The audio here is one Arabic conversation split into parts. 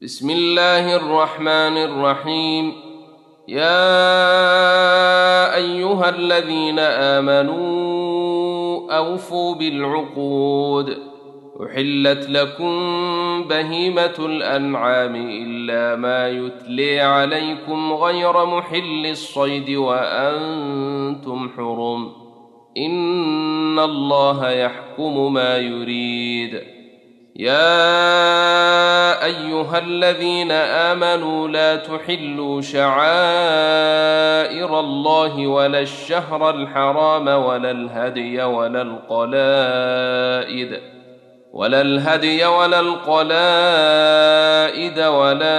بسم الله الرحمن الرحيم. يا أيها الذين آمنوا أوفوا بالعقود، أحلت لكم بهيمة الأنعام إلا ما يتلي عليكم غير محل الصيد وأنتم حرم، إن الله يحكم ما يريد. يا أيها الذين آمنوا لا تحلوا شعائر الله ولا الشهر الحرام ولا الهدي ولا القلائد ولا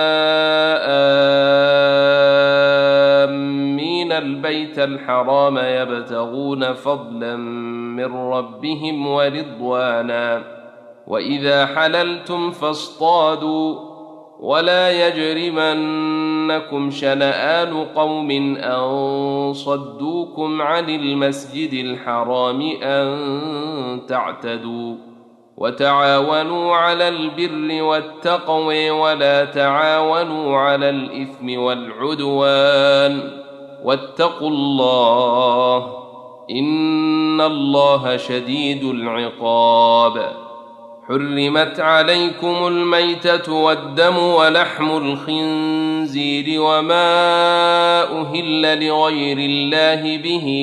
آمين البيت الحرام يبتغون فضلا من ربهم ورضوانا، وإذا حللتم فاصطادوا، ولا يجرمنكم شنآن قوم أن صدوكم عن المسجد الحرام أن تعتدوا، وتعاونوا على البر والتقوى ولا تعاونوا على الإثم والعدوان، واتقوا الله إن الله شديد العقاب. حرمت عليكم الميتة والدم ولحم الخنزير وما أهل لغير الله به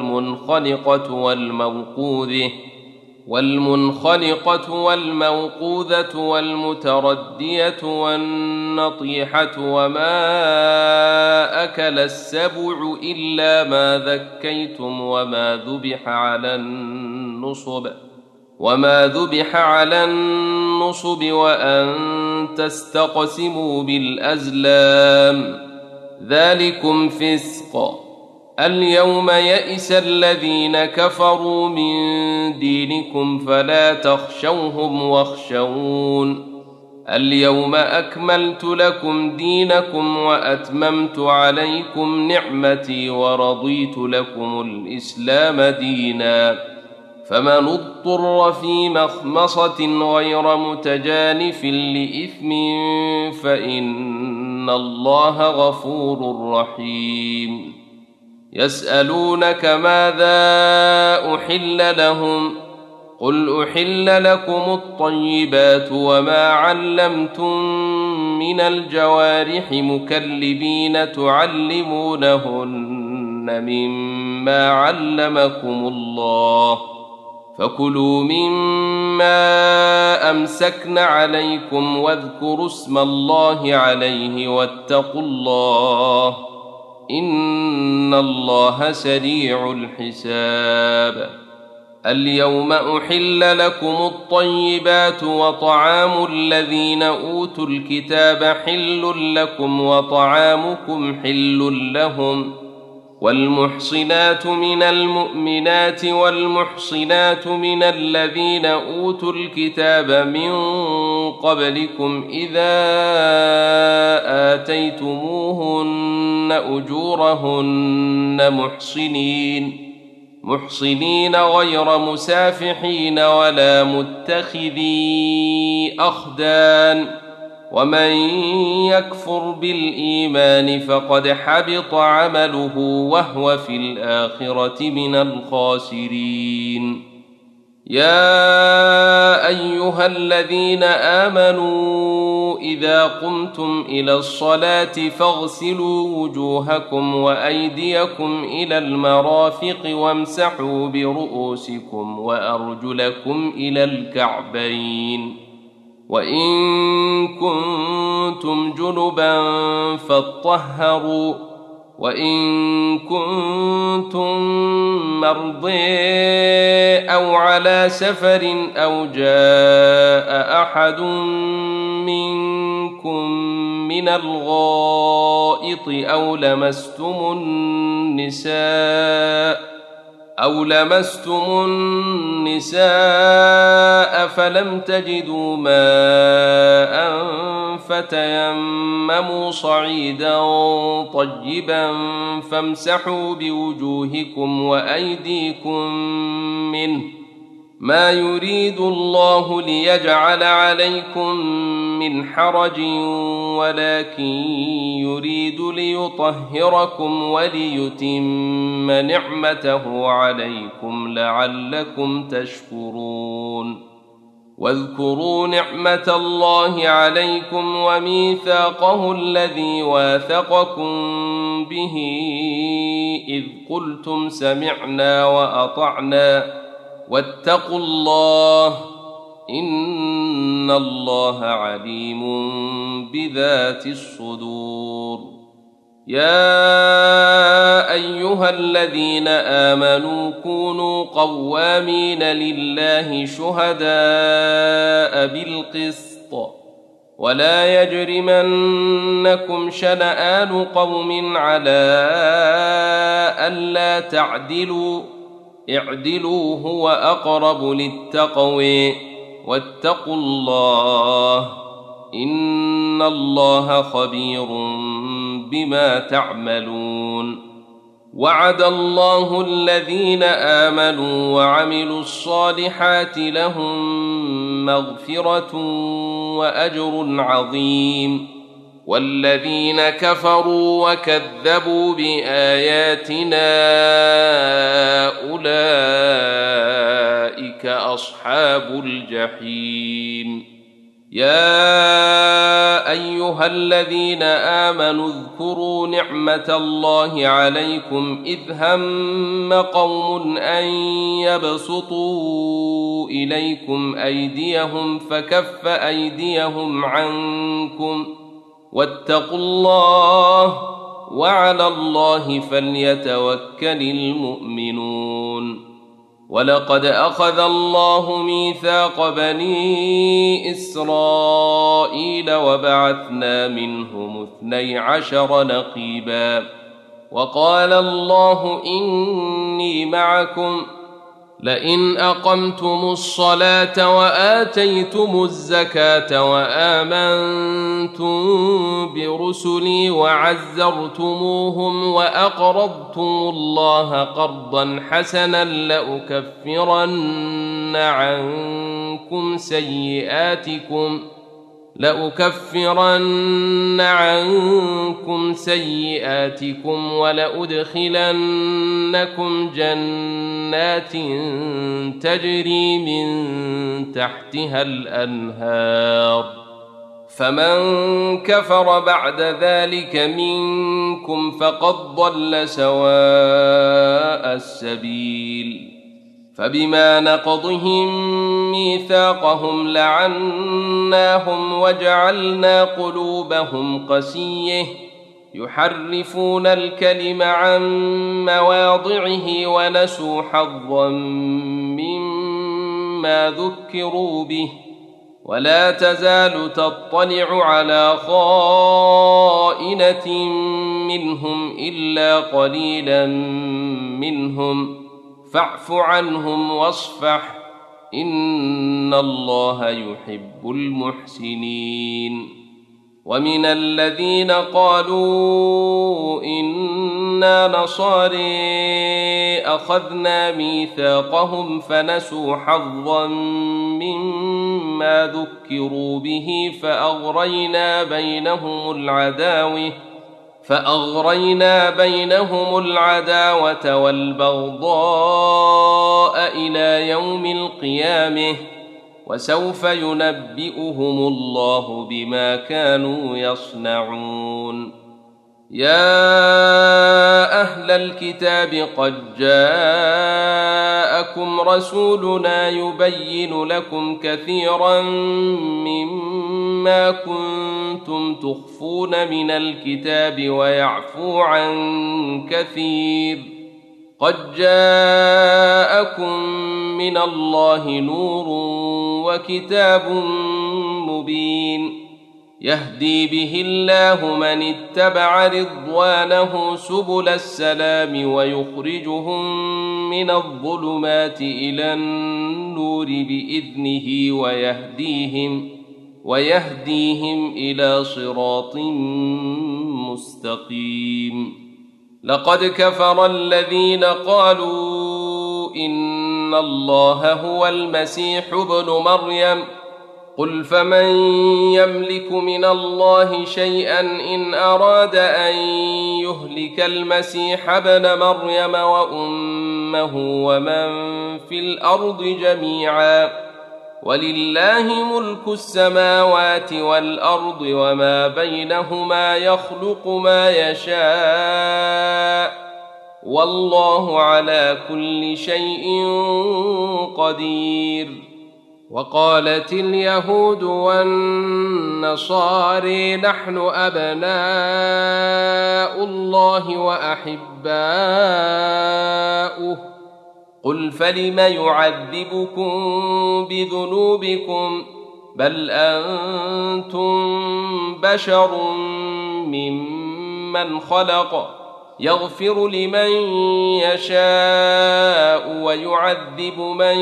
والمنخنقة والموقوذة والمتردية والنطيحة وما أكل السبع إلا ما ذكيتم وما ذبح على النصب وأن تستقسموا بالأزلام، ذلكم فسق. اليوم يئس الذين كفروا من دينكم فلا تخشوهم واخشون، اليوم أكملت لكم دينكم وأتممت عليكم نعمتي ورضيت لكم الإسلام دينا، فمن اضطر في مخمصة غير متجانف لإثم فإن الله غفور رحيم. يسألونك ماذا أحل لهم، قل أحل لكم الطيبات وما علمتم من الجوارح مكلبين تعلمونهن مما علمكم الله، فكلوا مما أمسكن عليكم واذكروا اسم الله عليه واتقوا الله إن الله سريع الحساب. اليوم أحل لكم الطيبات وطعام الذين أوتوا الكتاب حل لكم وطعامكم حل لهم، والمحصنات من المؤمنات والمحصنات من الذين أوتوا الكتاب من قبلكم إذا آتيتموهن أجورهن محصنين غير مسافحين ولا متخذي أخدان، ومن يكفر بالإيمان فقد حبط عمله وهو في الآخرة من الخاسرين. يا أيها الذين آمنوا إذا قمتم إلى الصلاة فاغسلوا وجوهكم وأيديكم إلى المرافق وامسحوا برؤوسكم وأرجلكم إلى الكعبين، وإن كنتم جنبا فاطهروا، وإن كنتم مرضى أو على سفر أو جاء أحد منكم من الغائط أو لمستم النساء فلم تجدوا ماء فتيمموا صعيدا طيبا فامسحوا بوجوهكم وأيديكم منه ما يريد الله ليجعل عليكم من حرج ولكن يريد ليطهركم وليتم نعمته عليكم لعلكم تشكرون واذكروا نعمة الله عليكم وميثاقه الذي واثقكم به إذ قلتم سمعنا وأطعنا واتقوا الله إن الله عليم بذات الصدور يا أيها الذين آمنوا كونوا قوامين لله شهداء بالقسط ولا يجرمنكم شنآن قوم على ألا تعدلوا اعدلوا هو أقرب للتقوى واتقوا الله إن الله خبير بما تعملون وعد الله الذين آمنوا وعملوا الصالحات لهم مغفرة وأجر عظيم والذين كفروا وكذبوا بآياتنا أولئك أصحاب الجحيم يا أيها الذين آمنوا اذكروا نعمة الله عليكم إذ هم قوم أن يبسطوا إليكم أيديهم فكف أيديهم عنكم واتقوا الله وعلى الله فليتوكل المؤمنون ولقد أخذ الله ميثاق بني إسرائيل وبعثنا منهم 12 نقيبا وقال الله إني معكم لئن أقمتم الصلاة وآتيتم الزكاة وآمنتم برسلي وعزرتموهم وأقرضتم الله قرضا حسنا لأكفرن عنكم سيئاتكم ولأدخلنكم جنات تجري من تحتها الأنهار فمن كفر بعد ذلك منكم فقد ضل سواء السبيل فبما نقضهم ميثاقهم لعناهم وجعلنا قلوبهم قسية يحرفون الكلم عن مواضعه ونسوا حظا مما ذكروا به ولا تزال تطلع على خائنة منهم إلا قليلا منهم فاعف عنهم واصفح إن الله يحب المحسنين ومن الذين قالوا إنا نصارى أخذنا ميثاقهم فنسوا حظا مما ذكروا به فأغرينا بينهم العداوة والبغضاء إلى يوم القيامة وسوف ينبئهم الله بما كانوا يصنعون يا أهل الكتاب قد جاءكم رسولنا يبين لكم كثيرا مما كنتم تخفون من الكتاب ويعفو عن كثير قد جاءكم من الله نور وكتاب مبين يهدي به الله من اتبع رضوانه سبل السلام ويخرجهم من الظلمات إلى النور بإذنه ويهديهم إلى صراط مستقيم لقد كفر الذين قالوا إن الله هو المسيح ابن مريم قل فمن يملك من الله شيئا إن أراد أن يهلك المسيح ابن مريم وأمه ومن في الأرض جميعا ولله ملك السماوات والأرض وما بينهما يخلق ما يشاء والله على كل شيء قدير. وقالت اليهود والنصارى نحن أبناء الله وأحباؤه قل فلم يعذبكم بذنوبكم بل أنتم بشر ممن خلق يغفر لمن يشاء ويعذب من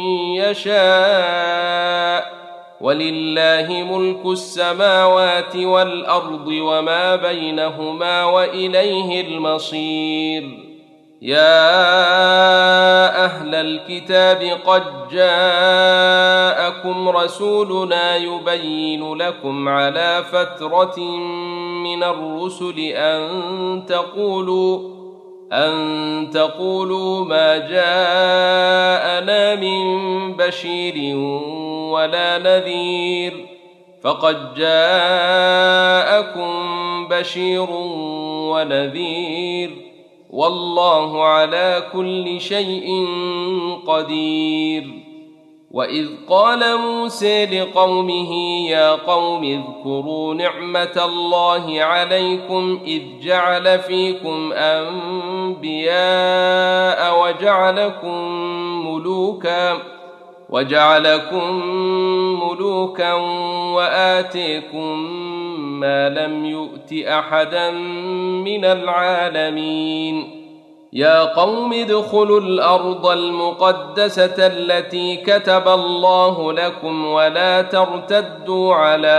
يشاء ولله ملك السماوات والأرض وما بينهما وإليه المصير. يا أهل الكتاب قد جاءكم رسولنا يبين لكم على فترة من الرسل أن تقولوا ما جاءنا من بشير ولا نذير فقد جاءكم بشير ونذير والله على كل شيء قدير. وإذ قال موسى لقومه يا قوم اذكروا نعمة الله عليكم إذ جعل فيكم أنبياء وجعلكم ملوكا وآتيكم ما لم يؤت أحدا من العالمين. يا قوم ادخلوا الأرض المقدسة التي كتب الله لكم ولا ترتدوا على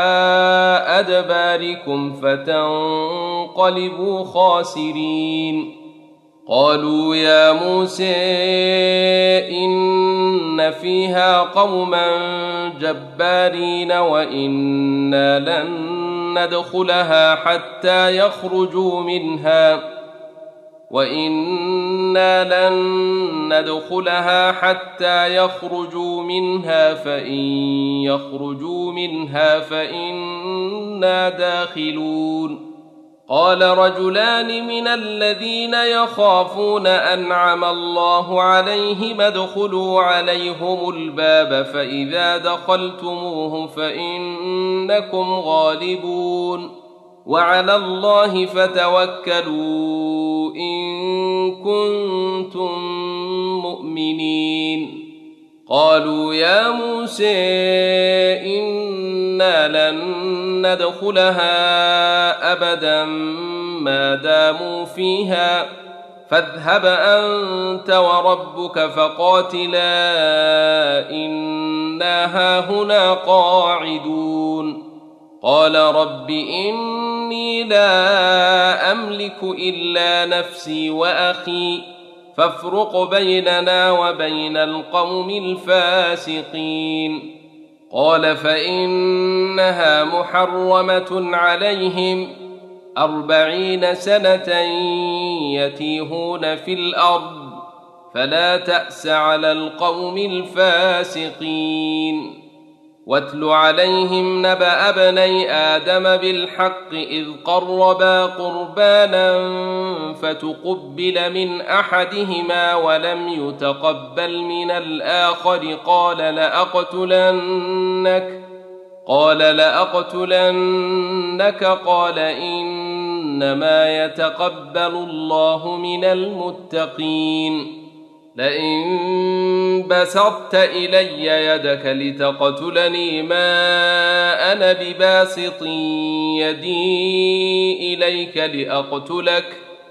أدباركم فتنقلبوا خاسرين. قالوا يا موسى إن فيها قوما جبارين وإنا لن ندخلها حتى يخرجوا منها فإن يخرجوا منها فإنا داخلون. قال رجلان من الذين يخافون أنعم الله عليهم ادخلوا عليهم الباب فإذا دخلتموه فإنكم غالبون وعلى الله فتوكلوا إن كنتم مؤمنين. قالوا يا موسى إنا لن ندخلها أبدا ما داموا فيها فاذهب أنت وربك فقاتلا إنا هاهنا قاعدون. قال رب إني لا أملك إلا نفسي وأخي فافرق بيننا وبين القوم الفاسقين. قال فإنها محرمة عليهم 40 سنة يتيهون في الأرض فلا تأس على القوم الفاسقين. واتل عليهم نبأ ابني آدم بالحق إذ قربا قربانا فتقبل من أحدهما ولم يتقبل من الآخر قال لأقتلنك قال إنما يتقبل الله من المتقين. لئن بسطت إلي يدك لتقتلني ما أنا بباسط يدي إليك لأقتلك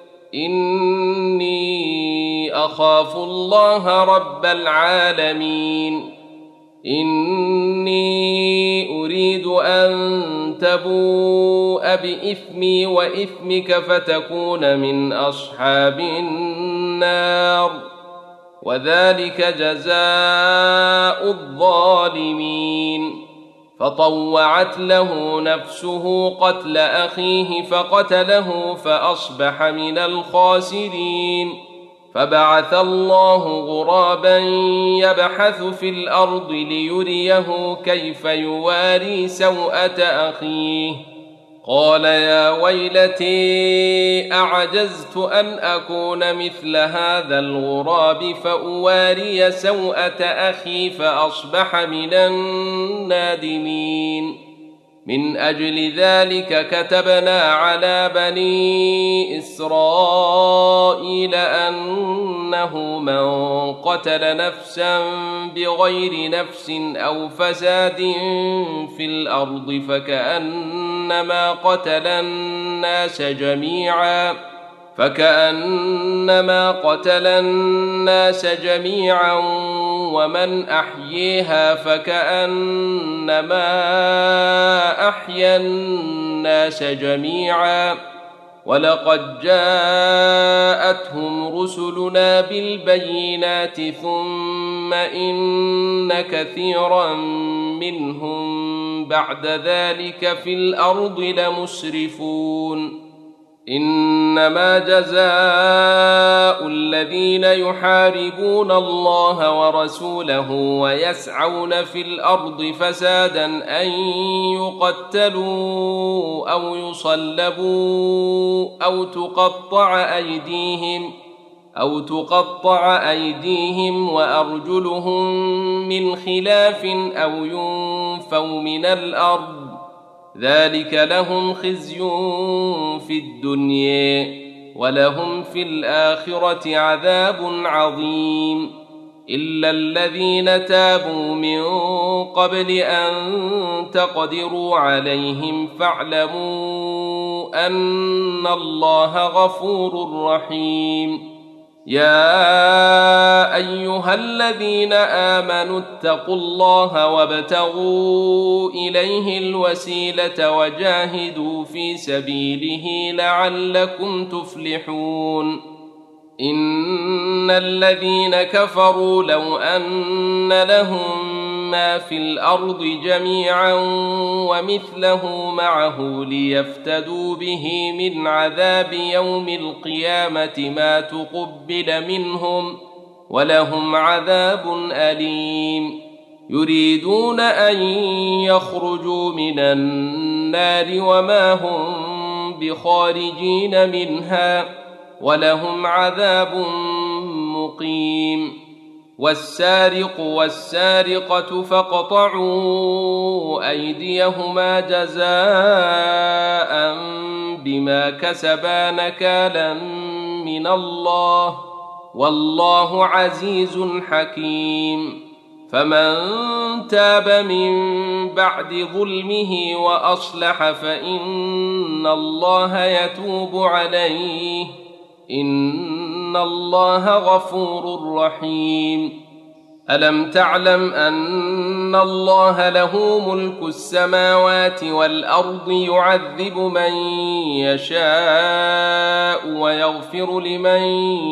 إني أخاف الله رب العالمين. إني أريد أن تبوء بإثمي وإثمك فتكون من أصحاب النار وذلك جزاء الظالمين. فطوعت له نفسه قتل أخيه فقتله فأصبح من الخاسرين. فبعث الله غرابا يبحث في الأرض ليريه كيف يواري سوءة أخيه، قال يا ويلتي أعجزت أن أكون مثل هذا الغراب فأواري سوءة أخي فأصبح من النادمين. من أجل ذلك كتبنا على بني إسرائيل أنه من قتل نفسا بغير نفس أو فساد في الأرض فكأنما قتل الناس جميعا ومن أحييها فكأنما أحيا الناس جميعا. ولقد جاءتهم رسلنا بالبينات ثم إن كثيرا منهم بعد ذلك في الأرض لمسرفون. إنما جزاء الذين يحاربون الله ورسوله ويسعون في الأرض فسادا أن يقتلوا أو يصلبوا أو تقطع أيديهم وأرجلهم من خلاف أو ينفوا من الأرض، ذلك لهم خزي في الدنيا ولهم في الآخرة عذاب عظيم. إلا الذين تابوا من قبل أن تقدروا عليهم فاعلموا أن الله غفور رحيم. يا أيها الذين آمنوا اتقوا الله وابتغوا إليه الوسيلة وجاهدوا في سبيله لعلكم تفلحون. إن الذين كفروا لو أن لهم ما في الأرض جميعا ومثله معه ليفتدوا به من عذاب يوم القيامة ما تقبل منهم ولهم عذاب أليم. يريدون أن يخرجوا من النار وما هم بخارجين منها ولهم عذاب مقيم. والسارق والسارقة فاقطعوا أيديهما جزاء بما كسبا نكالا من الله والله عزيز حكيم. فمن تاب من بعد ظلمه وأصلح فإن الله يتوب عليه إن الله غفور رحيم. ألم تعلم أن الله له ملك السماوات والأرض يعذب من يشاء ويغفر لمن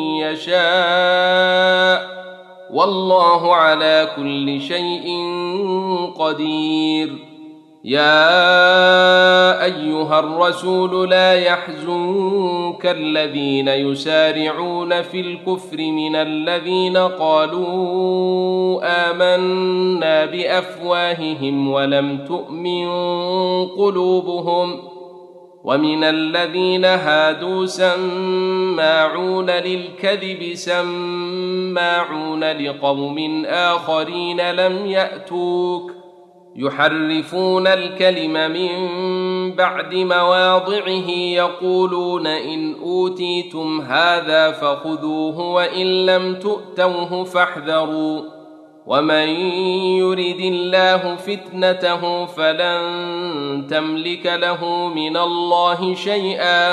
يشاء والله على كل شيء قدير. يا أيها الرسول لا يحزنك الذين يسارعون في الكفر من الذين قالوا آمنا بأفواههم ولم تؤمن قلوبهم ومن الذين هادوا سماعون للكذب سماعون لقوم آخرين لم يأتوك يحرفون الكلم من بعد مواضعه يقولون إن أوتيتم هذا فخذوه وإن لم تؤتوه فاحذروا ومن يرد الله فتنته فلن تملك له من الله شيئا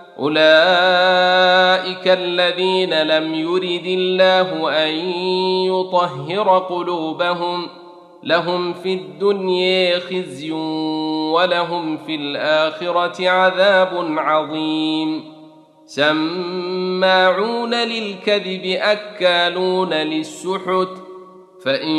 أولئك الذين لم يرد الله أن يطهر قلوبهم لهم في الدنيا خزي ولهم في الآخرة عذاب عظيم. سماعون للكذب أكالون للسحت فإن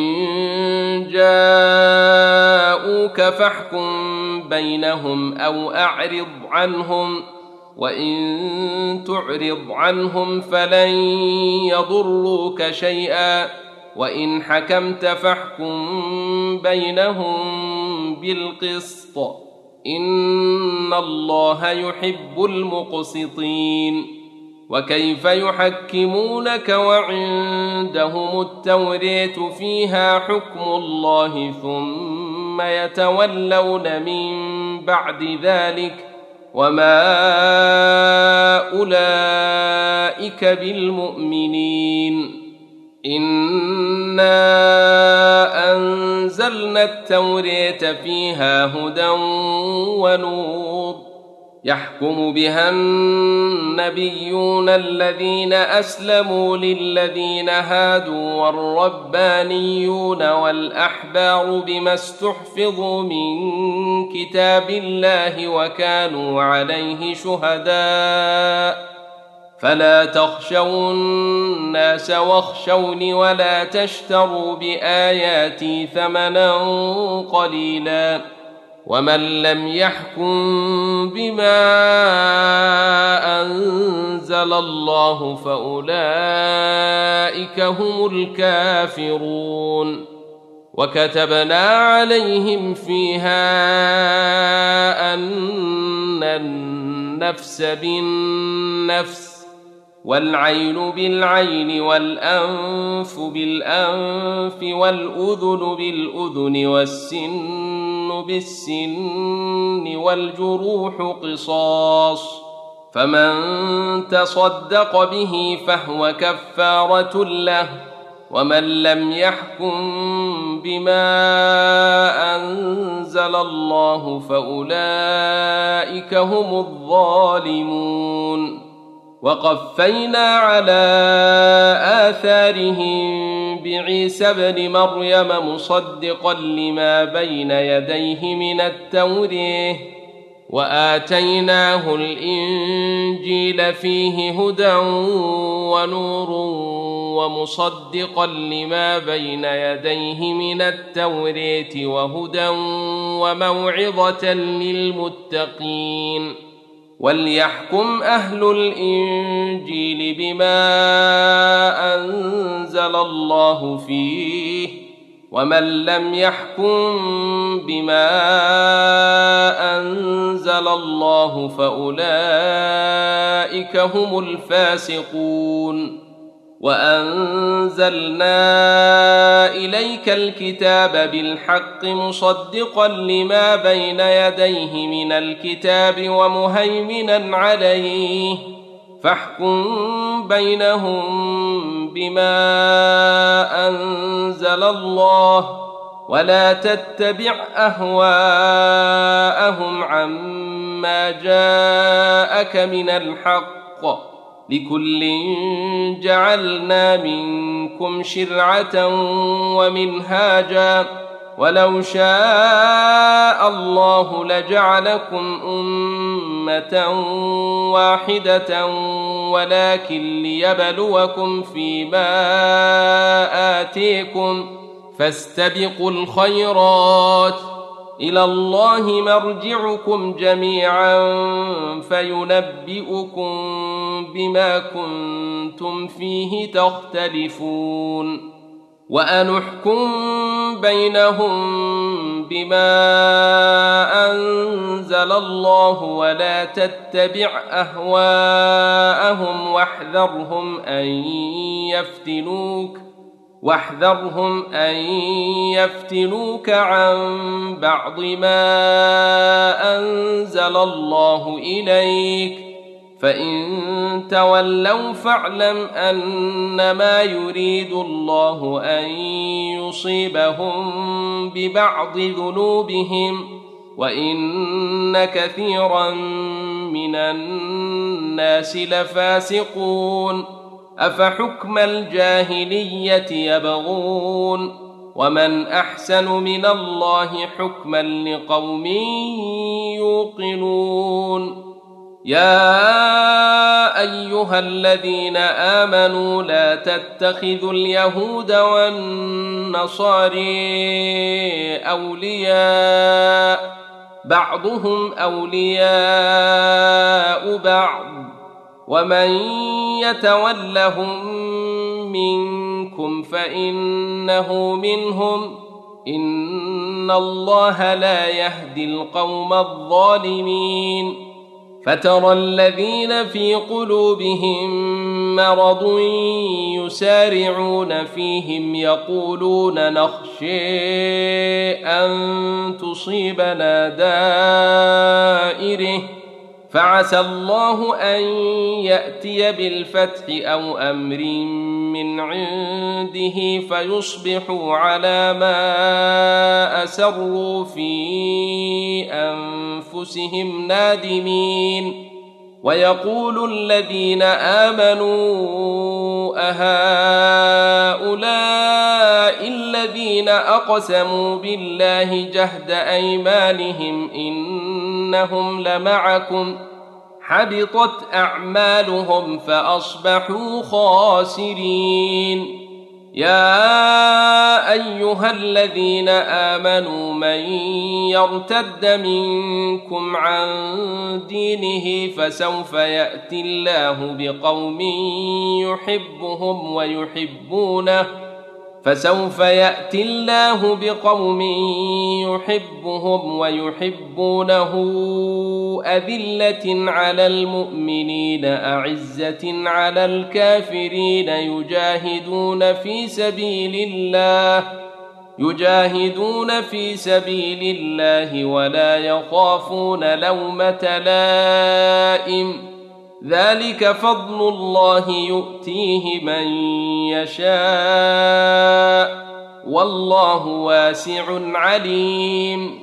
جاءوك فاحكم بينهم أو أعرض عنهم وإن تعرض عنهم فلن يضروك شيئا وإن حكمت فاحكم بينهم بالقسط إن الله يحب المقسطين وكيف يحكمونك وعندهم التوراة فيها حكم الله ثم يتولون من بعد ذلك وما أولئك بالمؤمنين إنا أنزلنا التوراة فيها هدى ونور يحكم بها النبيون الذين أسلموا للذين هادوا والربانيون والأحبار بما استحفظوا من كتاب الله وكانوا عليه شهداء فلا تخشوا الناس واخشوني ولا تشتروا بآياتي ثمنا قليلا ومن لم يحكم بما أنزل الله فأولئك هم الكافرون وكتبنا عليهم فيها أن النفس بالنفس والعين بالعين والأنف بالأنف والأذن بالأذن والسن بالسن والجروح قصاص فمن تصدق به فهو كفارة له ومن لم يحكم بما أنزل الله فأولئك هم الظالمون وقفينا على آثارهم بعيسى ابن مريم مصدقا لما بين يديه من التوراة وآتيناه الإنجيل فيه هدى ونور ومصدقا لما بين يديه من التوراة وهدى وموعظة للمتقين وليحكم أهل الإنجيل بما أنزل الله فيه ومن لم يحكم بما أنزل الله فأولئك هم الفاسقون وأنزلنا إليك الكتاب بالحق مصدقا لما بين يديه من الكتاب ومهيمنا عليه فاحكم بينهم بما أنزل الله ولا تتبع أهواءهم عما جاءك من الحق لكل جعلنا منكم شرعة ومنهاجا ولو شاء الله لجعلكم أمة واحدة ولكن ليبلوكم فيما آتيكم فاستبقوا الخيرات إلى الله مرجعكم جميعا فينبئكم بما كنتم فيه تختلفون وأنحكم بينهم بما أنزل الله ولا تتبع أهواءهم واحذرهم أن يفتنوك عن بعض ما أنزل الله إليك فإن تولوا فاعلم أنما يريد الله أن يصيبهم ببعض ذنوبهم وإن كثيرا من الناس لفاسقون أفحكم الجاهلية يبغون ومن أحسن من الله حكما لقوم يوقنون يا أيها الذين آمنوا لا تتخذوا اليهود والنصارى أولياء بعضهم أولياء بعض ومن يتولهم منكم فإنه منهم إن الله لا يهدي القوم الظالمين فترى الذين في قلوبهم مرض يسارعون فيهم يقولون نخشى أن تصيبنا دائرة فعسى الله أن يأتي بالفتح أو أمر من عنده فيصبحوا على ما أسروا في أنفسهم نادمين ويقول الذين آمنوا أهؤلاء الذين أقسموا بالله جهد أيمانهم إنهم لمعكم حبطت أعمالهم فأصبحوا خاسرين يا أيها الذين آمنوا من يرتد منكم عن دينه فسوف يأتي الله بقوم يحبهم ويحبونه أذلة على المؤمنين أعزة على الكافرين يجاهدون في سبيل الله ولا يخافون لومة لائم ذلك فضل الله يؤتيه من يشاء والله واسع عليم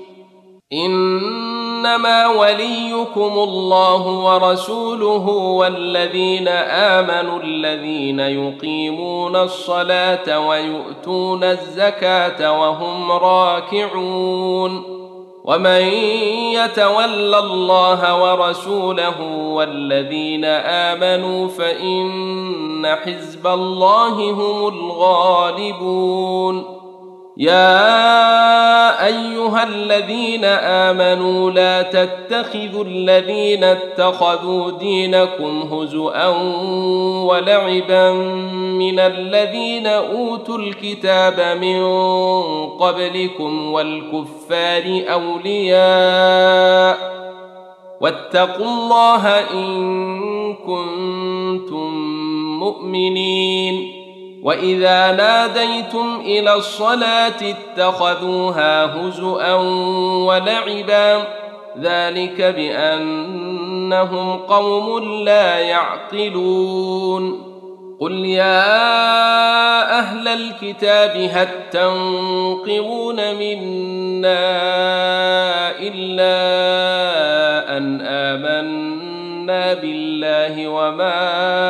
إنما وليكم الله ورسوله والذين آمنوا الذين يقيمون الصلاة ويؤتون الزكاة وهم راكعون ومن يتول الله ورسوله والذين آمنوا فإن حزب الله هم الغالبون يا أيها الذين آمنوا لا تتخذوا الذين اتخذوا دينكم هزؤا ولعبا من الذين أوتوا الكتاب من قبلكم والكفار أولياء واتقوا الله إن كنتم مؤمنين وإذا ناديتم إلى الصلاة اتخذوها هزؤا ولعبا ذلك بأنهم قوم لا يعقلون قل يا أهل الكتاب هل تنقمون منا إلا أن آمنا بالله وما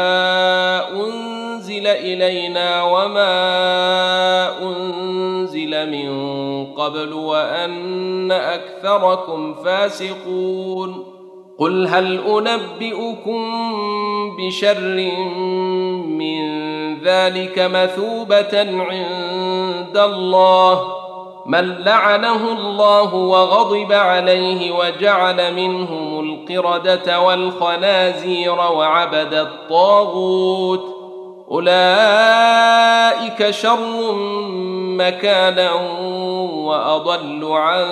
أنزل إلينا وما أنزل من قبل وأن أكثركم فاسقون قل هل أنبئكم بشر من ذلك مثوبة عند الله من لعنه الله وغضب عليه وجعل منهم القردة والخنازير وعبد الطاغوت أولئك شر مكانا وأضل عن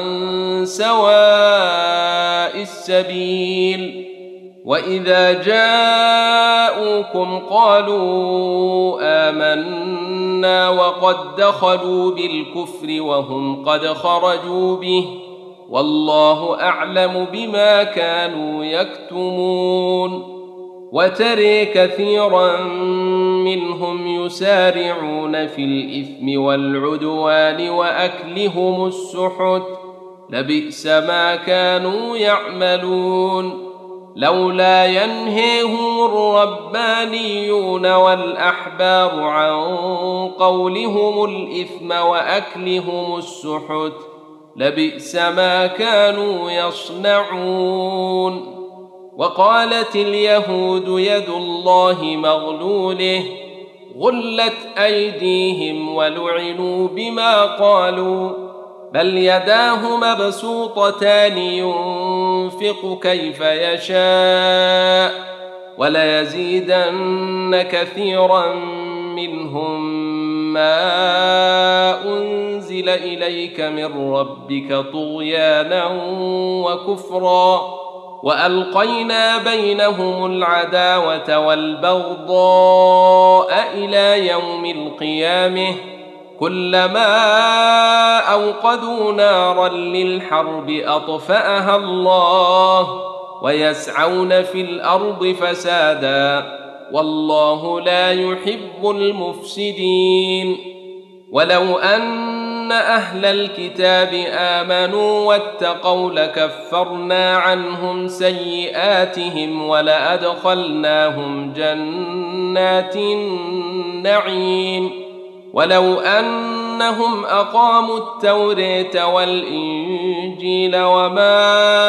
سواء السبيل وإذا جاءوكم قالوا آمنا وقد دخلوا بالكفر وهم قد خرجوا به والله أعلم بما كانوا يكتمون وترى كثيرا منهم يسارعون في الإثم والعدوان وأكلهم السحت لبئس ما كانوا يعملون لولا ينهيهم الربانيون والأحبار عن قولهم الإثم وأكلهم السحت لبئس ما كانوا يصنعون وقالت اليهود يد الله مغلوله غلت أيديهم ولعنوا بما قالوا بل يداه مبسوطتان ينفق كيف يشاء وليزيدن كثيرا منهم ما أنزل إليك من ربك طغيانا وكفرا وألقينا بينهم العداوة والبغضاء إلى يوم القيامة كلما أوقدوا نارا للحرب أطفأها الله ويسعون في الأرض فسادا والله لا يحب المفسدين ولو أن أهل الكتاب آمنوا واتقوا لكفرنا عنهم سيئاتهم ولأدخلناهم جنات النعيم ولو أنهم أقاموا التوراة والإنجيل وما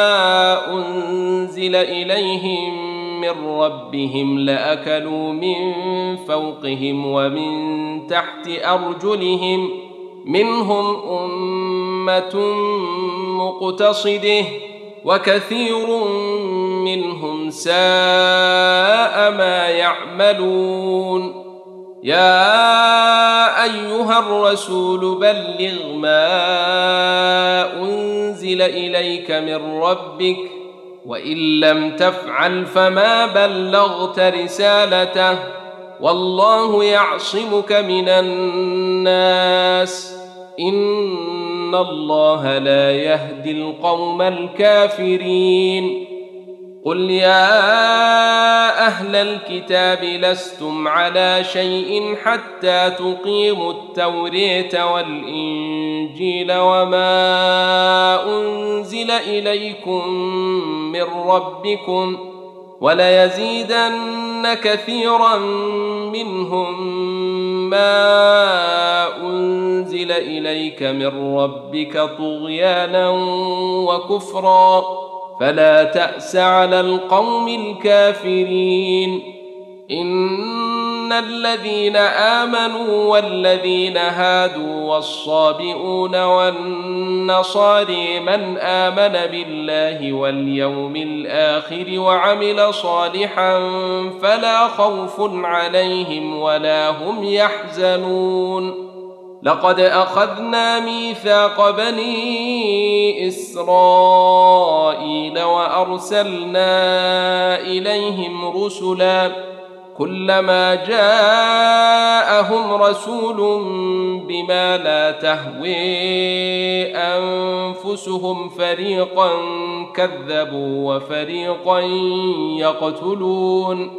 أنزل إليهم من ربهم لأكلوا من فوقهم ومن تحت أرجلهم منهم أمة مقتصده وكثير منهم ساء ما يعملون يا أيها الرسول بلغ ما أنزل إليك من ربك وإن لم تفعل فما بلغت رسالته والله يعصمك من الناس إن الله لا يهدي القوم الكافرين قل يا أهل الكتاب لستم على شيء حتى تقيموا التوراة والإنجيل وما أنزل إليكم من ربكم وليزيدن كثيرا منهم ما أنزل إليك من ربك طغيانا وكفرا فلا تأس على القوم الكافرين إن الذين آمنوا والذين هادوا والصابئون والنصاري من آمن بالله واليوم الآخر وعمل صالحا فلا خوف عليهم ولا هم يحزنون لقد أخذنا ميثاق بني إسرائيل وأرسلنا إليهم رسلا كلما جاءهم رسول بما لا تهوي أنفسهم فريقا كذبوا وفريقا يقتلون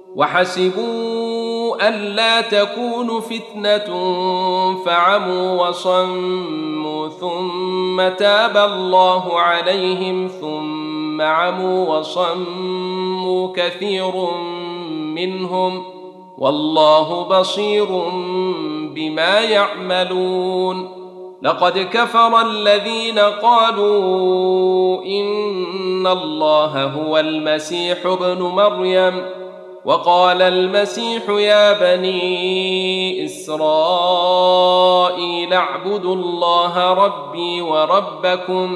وحسبوا ألا تكون فتنة فعموا وصموا ثم تاب الله عليهم ثم عموا وصموا كثير منهم والله بصير بما يعملون لقد كفر الذين قالوا إن الله هو المسيح ابن مريم وقال المسيح يا بني إسرائيل اعبدوا الله ربي وربكم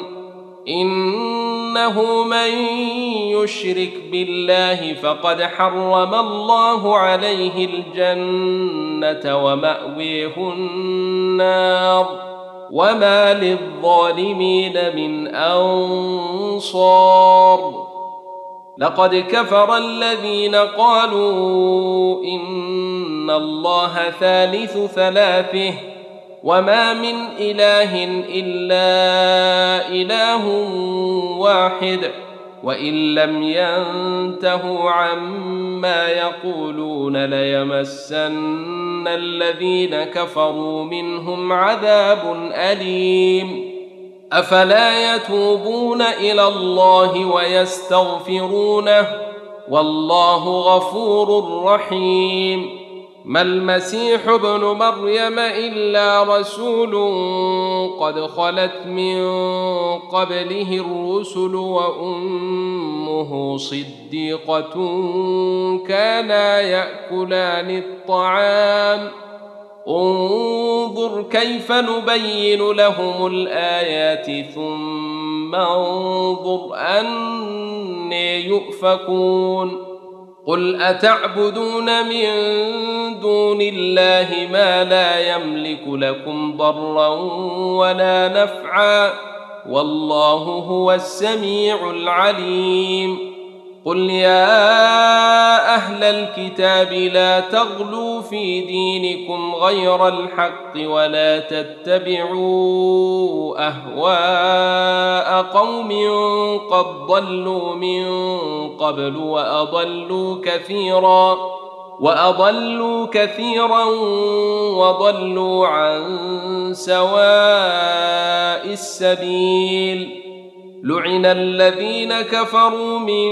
إنه من يشرك بالله فقد حرم الله عليه الجنة ومأويه النار وما للظالمين من أنصار لقد كفر الذين قالوا إن الله ثالث ثلاثه وما من إله إلا إله واحد وإن لم ينتهوا عما يقولون ليمسن الذين كفروا منهم عذاب أليم أفلا يتوبون إلى الله ويستغفرونه والله غفور رحيم ما المسيح ابن مريم إلا رسول قد خلت من قبله الرسل وأمه صديقة كانا يأكلان الطعام انظر كيف نبين لهم الآيات ثم انظر أنى يؤفكون قل أتعبدون من دون الله ما لا يملك لكم ضرا ولا نفعا والله هو السميع العليم قل يا أهل الكتاب لا تغلوا في دينكم غير الحق ولا تتبعوا أهواء قوم قد ضلوا من قبل وأضلوا كثيرا وضلوا عن سواء السبيل لعن الذين كفروا من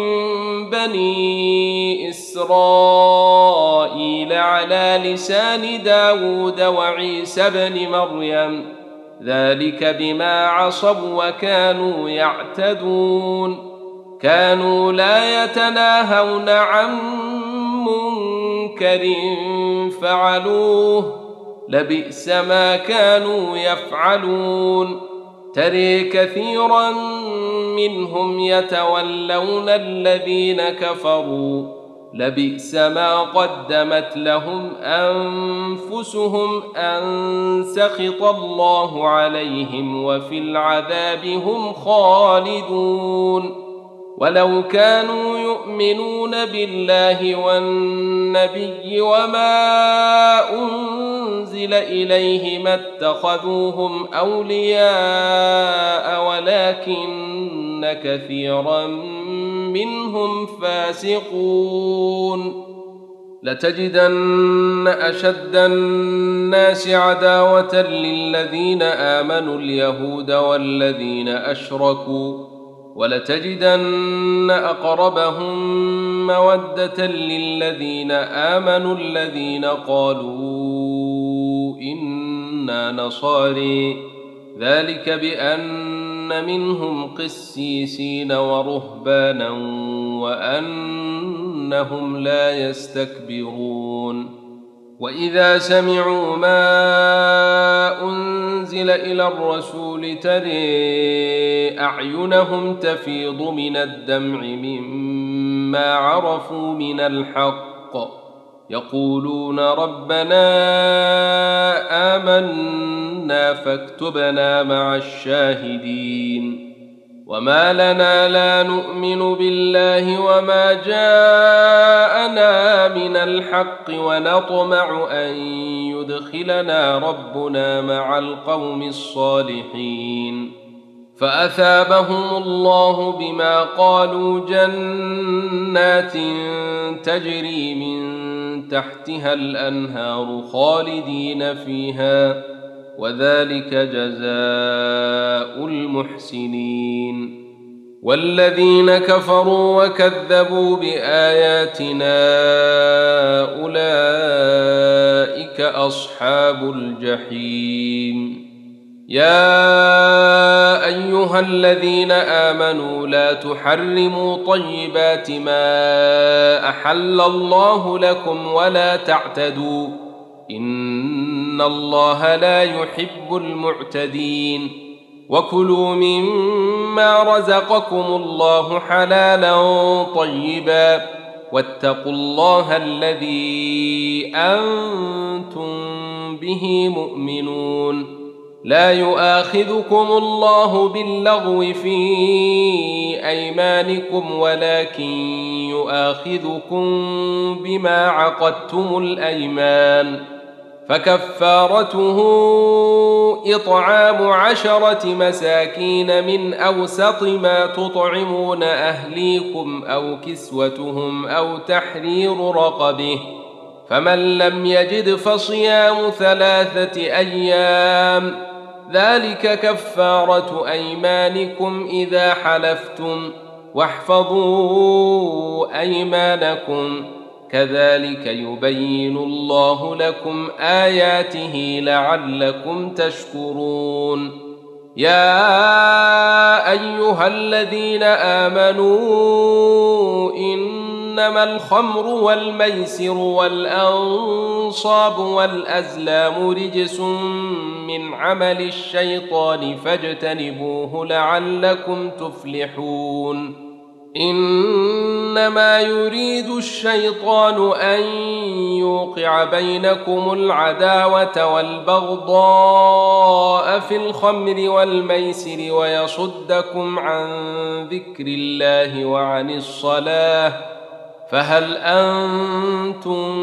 بني إسرائيل على لسان داود وعيسى بن مريم ذلك بما عصوا وكانوا يعتدون كانوا لا يتناهون عن منكر فعلوه لبئس ما كانوا يفعلون ترى كثيرا منهم يتولون الذين كفروا لبئس ما قدمت لهم أنفسهم أن سخط الله عليهم وفي العذاب هم خالدون ولو كانوا يؤمنون بالله والنبي وما أنزل إليه ما اتخذوهم أولياء ولكن كثيرا منهم فاسقون لتجدن أشد الناس عداوة للذين آمنوا اليهود والذين أشركوا ولتجدن أقربهم مودة للذين آمنوا الذين قالوا إنا نصارى ذلك بأن منهم قسيسين ورهبانا وأنهم لا يستكبرون وإذا سمعوا ما أنزل إلى الرسول ترى أعينهم تفيض من الدمع مما عرفوا من الحق يقولون ربنا آمنا فاكتبنا مع الشاهدين وما لنا لا نؤمن بالله وما جاءنا من الحق ونطمع أن يدخلنا ربنا مع القوم الصالحين فأثابهم الله بما قالوا جنات تجري من تحتها الأنهار خالدين فيها وذلك جزاء المحسنين والذين كفروا وكذبوا بآياتنا أولئك أصحاب الجحيم يا أيها الذين آمنوا لا تحرموا طيبات ما أحل الله لكم ولا تعتدوا إن الله لا يحب المعتدين وكلوا مما رزقكم الله حلالا طيبا واتقوا الله الذي أنتم به مؤمنون لا يؤاخذكم الله باللغو في أيمانكم ولكن يؤاخذكم بما عقدتم الأيمان فكفارته إطعام 10 مساكين من أوسط ما تطعمون أهليكم أو كسوتهم أو تحرير رقبه فمن لم يجد فصيام 3 أيام ذلك كفارة أيمانكم إذا حلفتم واحفظوا أيمانكم كذلك يبين الله لكم آياته لعلكم تشكرون يا أيها الذين آمنوا إنما الخمر والميسر والأنصاب والأزلام رجس من عمل الشيطان فاجتنبوه لعلكم تفلحون إنما يريد الشيطان أن يوقع بينكم العداوة والبغضاء في الخمر والميسر ويصدكم عن ذكر الله وعن الصلاة فهل أنتم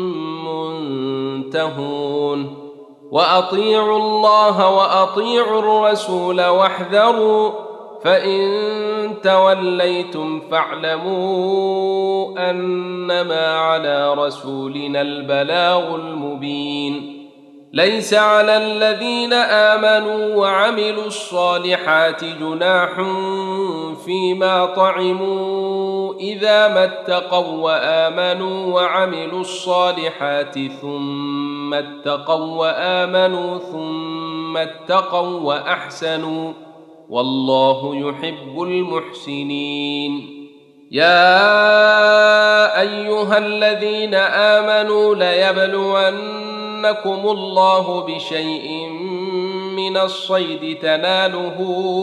منتهون وأطيعوا الله وأطيعوا الرسول واحذروا فإن توليتم فاعلموا أنما على رسولنا البلاغ المبين ليس على الذين آمنوا وعملوا الصالحات جناح فيما طعموا إذا ما اتقوا وآمنوا وعملوا الصالحات ثم اتقوا وآمنوا ثم اتقوا وأحسنوا والله يحب المحسنين يا أيها الذين آمنوا ليبلونكم الله بشيء من الصيد تناله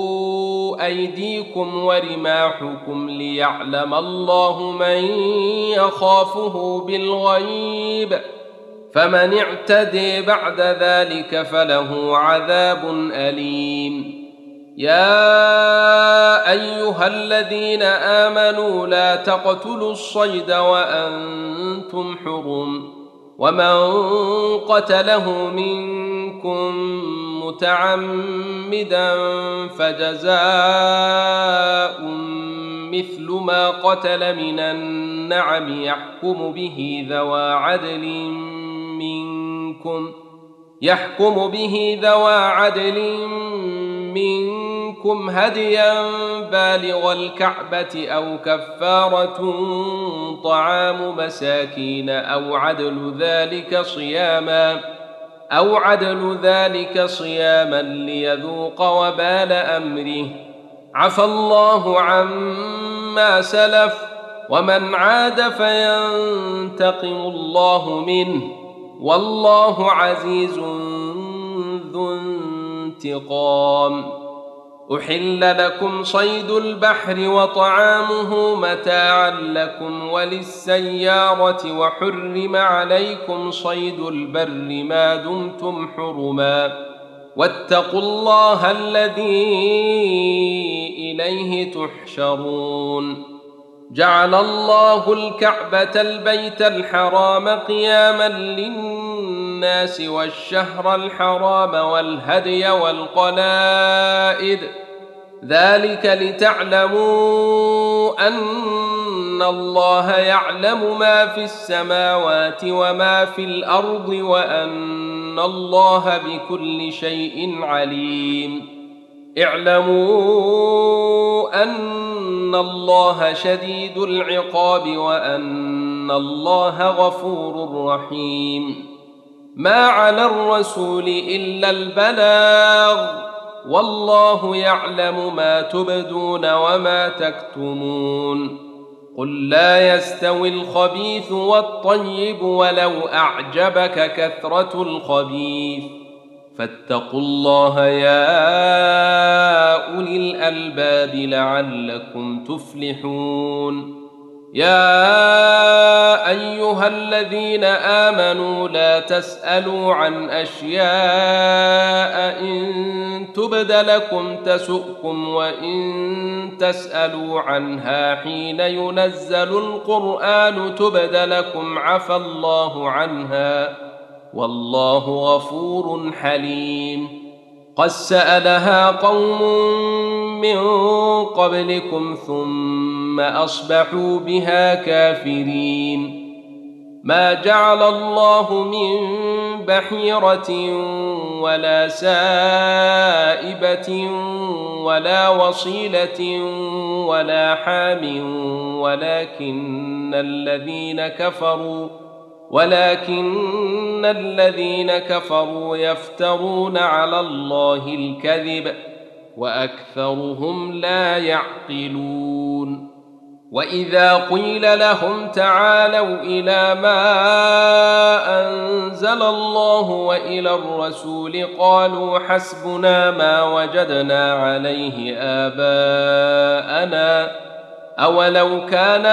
أيديكم ورماحكم ليعلم الله من يخافه بالغيب فمن اعتدي بعد ذلك فله عذاب أليم يا أيها الذين آمنوا لا تقتلوا الصيد وأنتم حرم ومن قتله منكم متعمدا فجزاء مثل ما قتل من النعم يحكم به ذوى عدل منكم هديا بالغ الكعبة أو كفارة طعام مساكين أو عدل ذلك صياما ليذوق وبال أمره عفى الله عما سلف ومن عاد فينتقم الله منه والله عزيز ذو انتقام أحل لكم صيد البحر وطعامه متاعا لكم وللسيارة وحرم عليكم صيد البر ما دمتم حرما واتقوا الله الذي إليه تحشرون جعل الله الكعبة البيت الحرام قياما للناس والشهر الحرام والهدي والقلائد ذلك لتعلموا أن الله يعلم ما في السماوات وما في الأرض وأن الله بكل شيء عليم اعلموا أن الله شديد العقاب وأن الله غفور رحيم ما على الرسول إلا البلاغ والله يعلم ما تبدون وما تكتمون قل لا يستوي الخبيث والطيب ولو أعجبك كثرة الخبيث فاتقوا الله يا أولي الألباب لعلكم تفلحون يا أيها الذين آمنوا لا تسألوا عن أشياء إن تبد لكم تسؤكم وإن تسألوا عنها حين ينزل القرآن تبد لكم عفى الله عنها والله غفور حليم قد سألها قوم من قبلكم ثم أصبحوا بها كافرين ما جعل الله من بحيرة ولا سائبة ولا وصيلة ولا حام ولكن الذين كفروا يفترون على الله الكذب وأكثرهم لا يعقلون وإذا قيل لهم تعالوا إلى ما أنزل الله وإلى الرسول قالوا حسبنا ما وجدنا عليه آباءنا أولو كان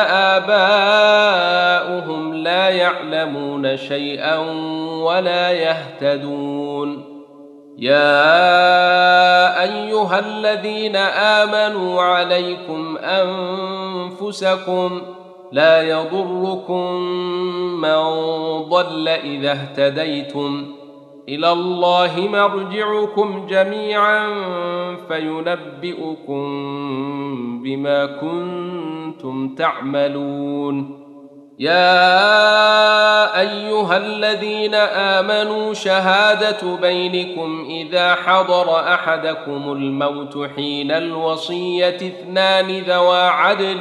آباؤهم لا يعلمون شيئا ولا يهتدون يا أيها الذين آمنوا عليكم أنفسكم لا يضركم من ضل إذا اهتديتم إلى الله مرجعكم جميعا فينبئكم بما كنتم تعملون يا أيها الذين آمنوا شهادة بينكم إذا حضر أحدكم الموت حين الوصية اثنان ذوى عدل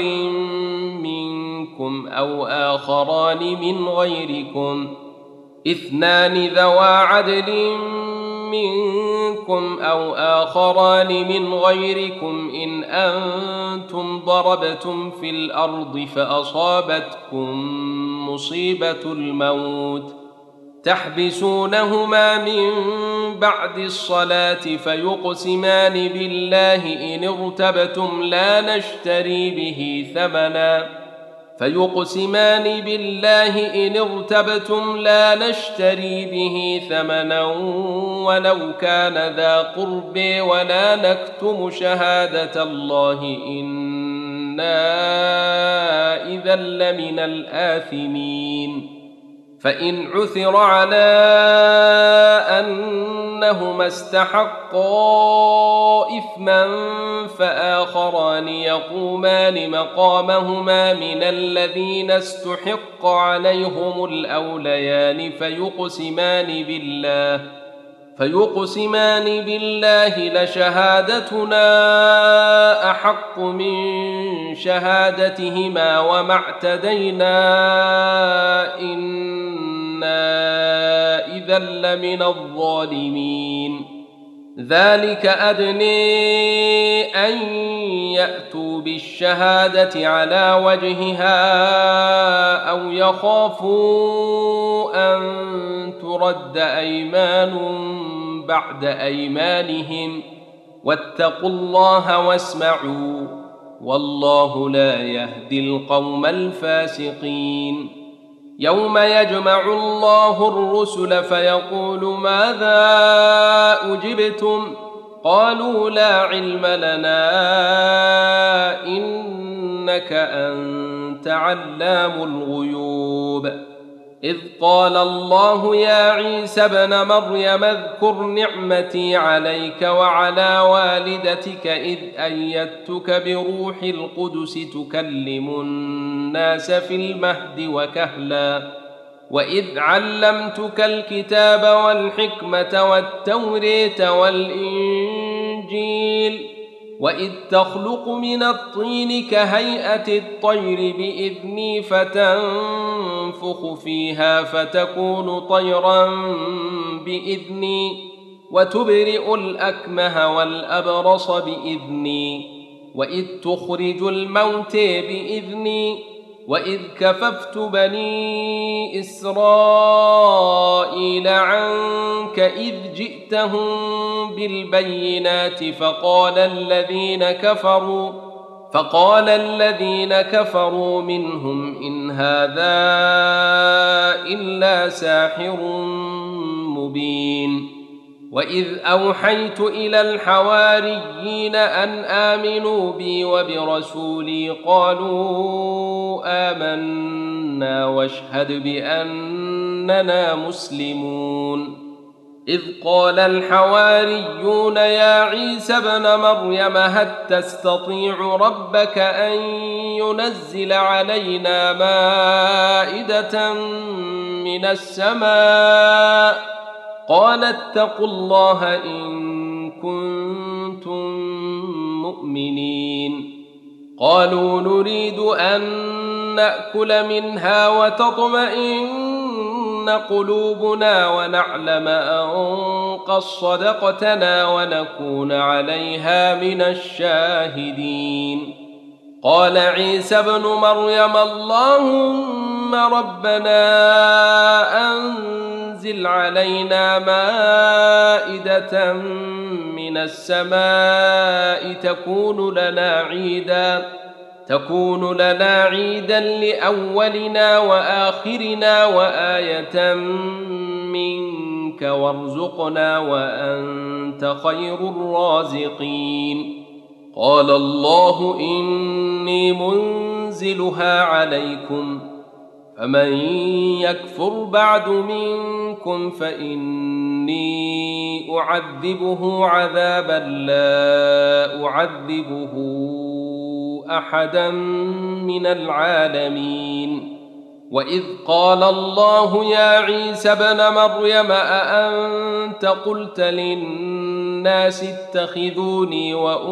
منكم أو آخران من غيركم إن أنتم ضربتم في الأرض فأصابتكم مصيبة الموت تحبسونهما من بعد الصلاة فيقسمان بالله إن ارتبتم لا نشتري به ثمنا ولو كان ذا قرب ولا نكتم شهادة الله إنا إذا لمن الآثمين فإن عثر على أنهما استحقا إثما فآخران يقومان مقامهما من الذين استحق عليهم الأوليان فيقسمان بالله لشهادتنا أحق من شهادتهما وما اعتدينا إنا إذا لمن الظالمين ذلك أدني أن يأتوا بالشهادة على وجهها أو يخافوا أن ترد أيمان بعد أيمانهم واتقوا الله واسمعوا والله لا يهدي القوم الفاسقين يوم يجمع الله الرسل فيقول ماذا أجبتم قالوا لا علم لنا إنك أنت علام الغيوب إذ قال الله يا عيسى ابن مريم اذكر نعمتي عليك وعلى والدتك إذ أيدتك بروح القدس تكلم الناس في المهد وكهلا وإذ علمتك الكتاب والحكمة والتوراة والإنجيل وإذ تخلق من الطين كهيئة الطير بإذني فتنفخ فيها فتكون طيرا بإذني وتبرئ الأكمه والأبرص بإذني وإذ تخرج الموت بإذني وإذ كففت بني إسرائيل عنك إذ جئتهم بالبينات فقال الذين كفروا منهم إن هذا إلا ساحر مبين وإذ أوحيت إلى الحواريين أن آمنوا بي وبرسولي قالوا آمنا واشهد بأننا مسلمون إذ قال الحواريون يا عيسى ابن مريم هل تستطيع ربك أن ينزل علينا مائدة من السماء قال اتقوا الله إن كنتم مؤمنين قالوا نريد أن نأكل منها وتطمئن قلوبنا ونعلم أن قد صدقتنا ونكون عليها من الشاهدين قال عيسى ابن مريم اللهم ربنا أنزل علينا مائدة من السماء تكون لنا عيدا لأولنا وآخرنا وآية منك وارزقنا وأنت خير الرازقين. قال الله إني منزلها عليكم فمن يكفر بعد منكم فإني أعذبه عذابا لا أعذبه أحدا من العالمين. وإذ قال الله يا عيسى ابن مريم أأنت قلت للناس اتخذوني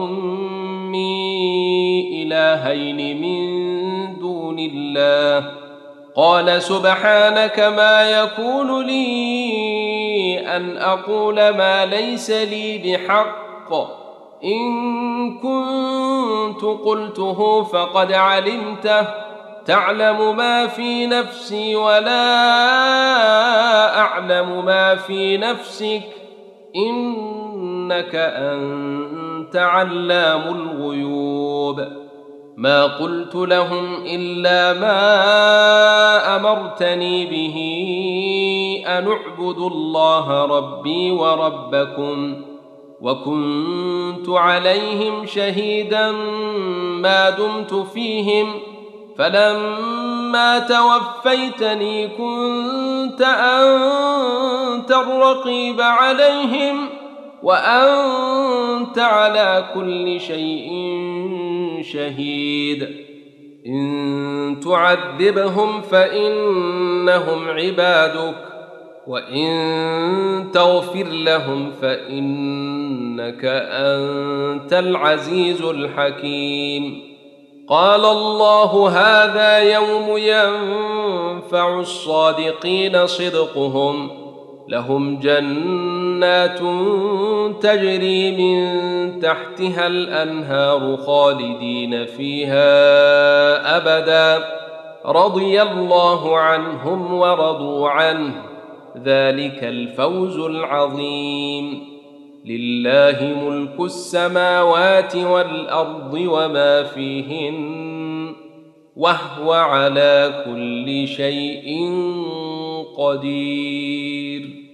وأمي إلهين من دون الله قال سبحانك ما يكون لي أن أقول ما ليس لي بحق إن كنت قلته فقد علمته تعلم ما في نفسي ولا أعلم ما في نفسك إنك أنت علام الغيوب. ما قلت لهم إلا ما أمرتني به أن اعبدوا الله ربي وربكم وكنت عليهم شهيدا ما دمت فيهم فلما توفيتني كنت أنت الرقيب عليهم وأنت على كل شيء شهيد. إن تعذبهم فإنهم عبادك وإن تغفر لهم فإنك أنت العزيز الحكيم. قال الله هذا يوم ينفع الصادقين صدقهم لهم جنات تجري من تحتها الأنهار خالدين فيها أبدا رضي الله عنهم ورضوا عنه ذلك الفوز العظيم. لله ملك السماوات والأرض وما فيهن وهو على كل شيء قدير.